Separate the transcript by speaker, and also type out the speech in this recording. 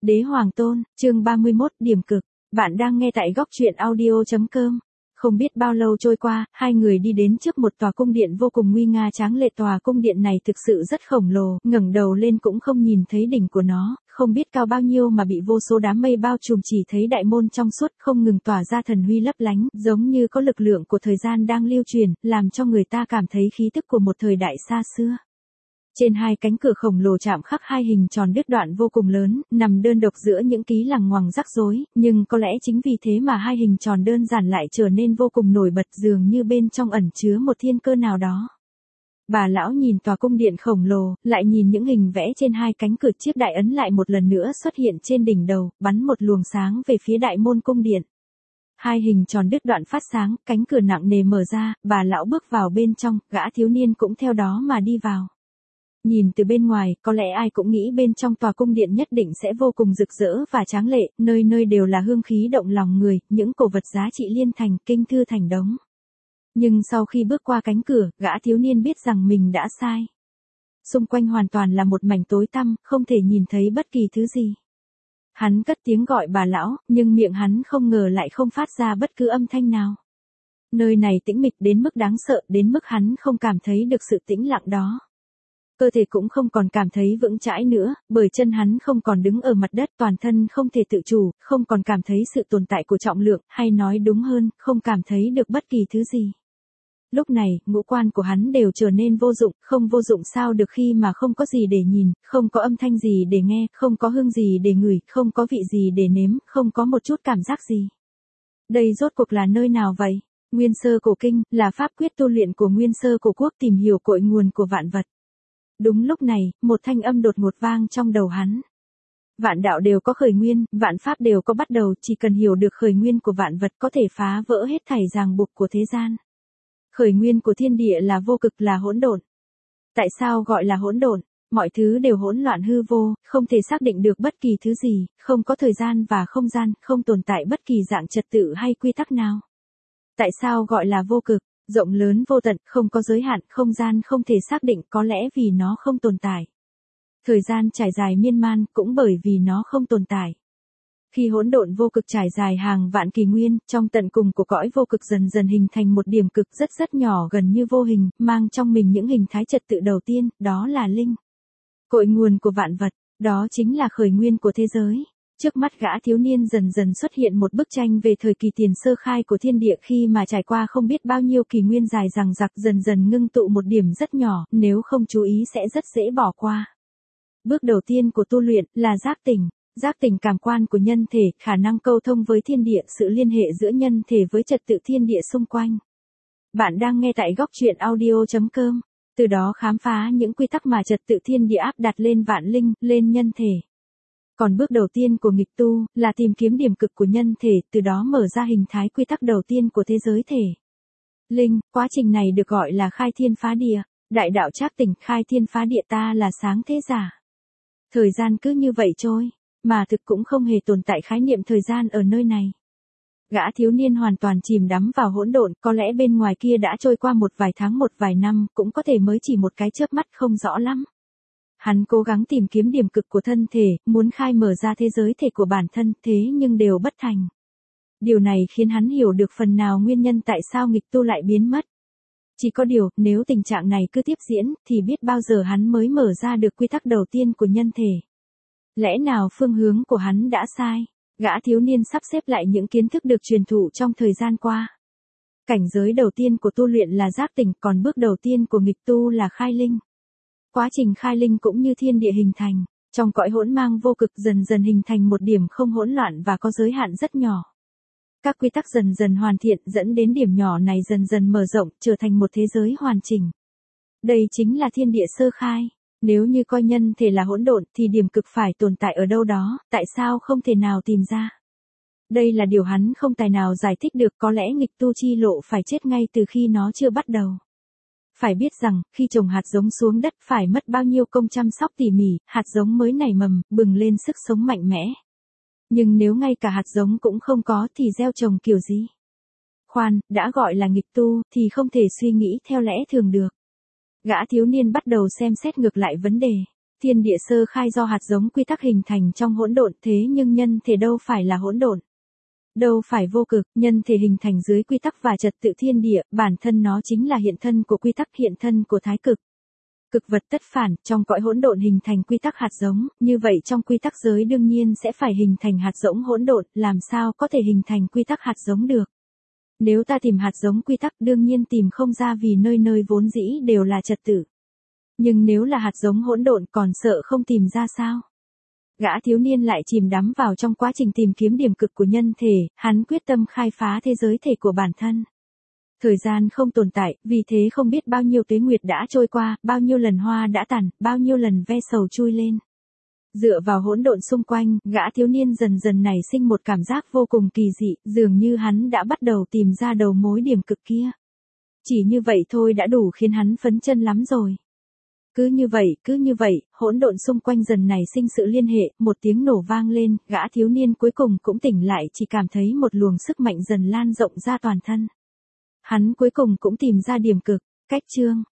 Speaker 1: Đế Hoàng Tôn, chương 31, điểm cực. Bạn đang nghe tại góc truyện audio.com. Không biết bao lâu trôi qua, hai người đi đến trước một tòa cung điện vô cùng nguy nga tráng lệ. Tòa cung điện này thực sự rất khổng lồ, ngẩng đầu lên cũng không nhìn thấy đỉnh của nó, không biết cao bao nhiêu mà bị vô số đám mây bao trùm, chỉ thấy đại môn trong suốt không ngừng tỏa ra thần huy lấp lánh, giống như có lực lượng của thời gian đang lưu truyền, làm cho người ta cảm thấy khí tức của một thời đại xa xưa. Trên hai cánh cửa khổng lồ chạm khắc hai hình tròn đứt đoạn vô cùng lớn, nằm đơn độc giữa những ký lằng ngoằng rắc rối, nhưng có lẽ chính vì thế mà hai hình tròn đơn giản lại trở nên vô cùng nổi bật, dường như bên trong ẩn chứa một thiên cơ nào đó. Bà lão nhìn tòa cung điện khổng lồ, lại nhìn những hình vẽ trên hai cánh cửa, chiếc đại ấn lại một lần nữa xuất hiện trên đỉnh đầu, bắn một luồng sáng về phía đại môn cung điện. Hai hình tròn đứt đoạn phát sáng, cánh cửa nặng nề mở ra, bà lão bước vào bên trong, gã thiếu niên cũng theo đó mà đi vào. Nhìn từ bên ngoài, có lẽ ai cũng nghĩ bên trong tòa cung điện nhất định sẽ vô cùng rực rỡ và tráng lệ, nơi nơi đều là hương khí động lòng người, những cổ vật giá trị liên thành, kinh thư thành đống. Nhưng sau khi bước qua cánh cửa, gã thiếu niên biết rằng mình đã sai. Xung quanh hoàn toàn là một mảnh tối tăm, không thể nhìn thấy bất kỳ thứ gì. Hắn cất tiếng gọi bà lão, nhưng miệng hắn không ngờ lại không phát ra bất cứ âm thanh nào. Nơi này tĩnh mịch đến mức đáng sợ, đến mức hắn không cảm thấy được sự tĩnh lặng đó. Cơ thể cũng không còn cảm thấy vững chãi nữa, bởi chân hắn không còn đứng ở mặt đất, toàn thân không thể tự chủ, không còn cảm thấy sự tồn tại của trọng lượng, hay nói đúng hơn, không cảm thấy được bất kỳ thứ gì. Lúc này, ngũ quan của hắn đều trở nên vô dụng, không vô dụng sao được khi mà không có gì để nhìn, không có âm thanh gì để nghe, không có hương gì để ngửi, không có vị gì để nếm, không có một chút cảm giác gì. Đây rốt cuộc là nơi nào vậy? Nguyên Sơ Cổ Kinh, là pháp quyết tu luyện của Nguyên Sơ Cổ Quốc, tìm hiểu cội nguồn của vạn vật. Đúng lúc này, một thanh âm đột ngột vang trong đầu hắn. Vạn đạo đều có khởi nguyên, vạn pháp đều có bắt đầu, chỉ cần hiểu được khởi nguyên của vạn vật có thể phá vỡ hết thảy ràng buộc của thế gian. Khởi nguyên của thiên địa là vô cực, là hỗn độn. Tại sao gọi là hỗn độn? Mọi thứ đều hỗn loạn hư vô, không thể xác định được bất kỳ thứ gì, không có thời gian và không gian, không tồn tại bất kỳ dạng trật tự hay quy tắc nào. Tại sao gọi là vô cực? Rộng lớn vô tận, không có giới hạn, không gian không thể xác định, có lẽ vì nó không tồn tại. Thời gian trải dài miên man, cũng bởi vì nó không tồn tại. Khi hỗn độn vô cực trải dài hàng vạn kỷ nguyên, trong tận cùng của cõi vô cực dần dần hình thành một điểm cực rất rất nhỏ, gần như vô hình, mang trong mình những hình thái trật tự đầu tiên, đó là linh. Cội nguồn của vạn vật, đó chính là khởi nguyên của thế giới. Trước mắt gã thiếu niên dần dần xuất hiện một bức tranh về thời kỳ tiền sơ khai của thiên địa, khi mà trải qua không biết bao nhiêu kỷ nguyên dài dằng dặc, dần dần ngưng tụ một điểm rất nhỏ, nếu không chú ý sẽ rất dễ bỏ qua. Bước đầu tiên của tu luyện là giác tỉnh. Giác tỉnh cảm quan của nhân thể, khả năng câu thông với thiên địa, sự liên hệ giữa nhân thể với trật tự thiên địa xung quanh. Bạn đang nghe tại góc truyện audio.com, từ đó khám phá những quy tắc mà trật tự thiên địa áp đặt lên vạn linh, lên nhân thể. Còn bước đầu tiên của nghịch tu, là tìm kiếm điểm cực của nhân thể, từ đó mở ra hình thái quy tắc đầu tiên của thế giới thể. Linh, quá trình này được gọi là khai thiên phá địa, đại đạo trác tỉnh, khai thiên phá địa, ta là sáng thế giả. Thời gian cứ như vậy trôi, mà thực cũng không hề tồn tại khái niệm thời gian ở nơi này. Gã thiếu niên hoàn toàn chìm đắm vào hỗn độn, có lẽ bên ngoài kia đã trôi qua một vài tháng, một vài năm, cũng có thể mới chỉ một cái chớp mắt, không rõ lắm. Hắn cố gắng tìm kiếm điểm cực của thân thể, muốn khai mở ra thế giới thể của bản thân, thế nhưng đều bất thành. Điều này khiến hắn hiểu được phần nào nguyên nhân tại sao nghịch tu lại biến mất. Chỉ có điều, nếu tình trạng này cứ tiếp diễn, thì biết bao giờ hắn mới mở ra được quy tắc đầu tiên của nhân thể. Lẽ nào phương hướng của hắn đã sai? Gã thiếu niên sắp xếp lại những kiến thức được truyền thụ trong thời gian qua. Cảnh giới đầu tiên của tu luyện là giác tỉnh, còn bước đầu tiên của nghịch tu là khai linh. Quá trình khai linh cũng như thiên địa hình thành, trong cõi hỗn mang vô cực dần dần hình thành một điểm không hỗn loạn và có giới hạn rất nhỏ. Các quy tắc dần dần hoàn thiện, dẫn đến điểm nhỏ này dần dần mở rộng, trở thành một thế giới hoàn chỉnh. Đây chính là thiên địa sơ khai. Nếu như coi nhân thể là hỗn độn, thì điểm cực phải tồn tại ở đâu đó, tại sao không thể nào tìm ra? Đây là điều hắn không tài nào giải thích được, có lẽ nghịch tu chi lộ phải chết ngay từ khi nó chưa bắt đầu. Phải biết rằng, khi trồng hạt giống xuống đất phải mất bao nhiêu công chăm sóc tỉ mỉ, hạt giống mới nảy mầm, bừng lên sức sống mạnh mẽ. Nhưng nếu ngay cả hạt giống cũng không có thì gieo trồng kiểu gì? Khoan, đã gọi là nghịch tu, thì không thể suy nghĩ theo lẽ thường được. Gã thiếu niên bắt đầu xem xét ngược lại vấn đề. Thiên địa sơ khai do hạt giống quy tắc hình thành trong hỗn độn, thế nhưng nhân thể đâu phải là hỗn độn. Đâu phải vô cực, nhân thể hình thành dưới quy tắc và trật tự thiên địa, bản thân nó chính là hiện thân của quy tắc, hiện thân của thái cực. Cực vật tất phản, trong cõi hỗn độn hình thành quy tắc hạt giống, như vậy trong quy tắc giới đương nhiên sẽ phải hình thành hạt giống hỗn độn, làm sao có thể hình thành quy tắc hạt giống được. Nếu ta tìm hạt giống quy tắc đương nhiên tìm không ra, vì nơi nơi vốn dĩ đều là trật tự. Nhưng nếu là hạt giống hỗn độn còn sợ không tìm ra sao? Gã thiếu niên lại chìm đắm vào trong quá trình tìm kiếm điểm cực của nhân thể, hắn quyết tâm khai phá thế giới thể của bản thân. Thời gian không tồn tại, vì thế không biết bao nhiêu tuế nguyệt đã trôi qua, bao nhiêu lần hoa đã tàn, bao nhiêu lần ve sầu chui lên. Dựa vào hỗn độn xung quanh, gã thiếu niên dần dần nảy sinh một cảm giác vô cùng kỳ dị, dường như hắn đã bắt đầu tìm ra đầu mối điểm cực kia. Chỉ như vậy thôi đã đủ khiến hắn phấn chân lắm rồi. Cứ như vậy, hỗn độn xung quanh dần nảy sinh sự liên hệ, một tiếng nổ vang lên, gã thiếu niên cuối cùng cũng tỉnh lại, chỉ cảm thấy một luồng sức mạnh dần lan rộng ra toàn thân. Hắn cuối cùng cũng tìm ra điểm cực. Cách chương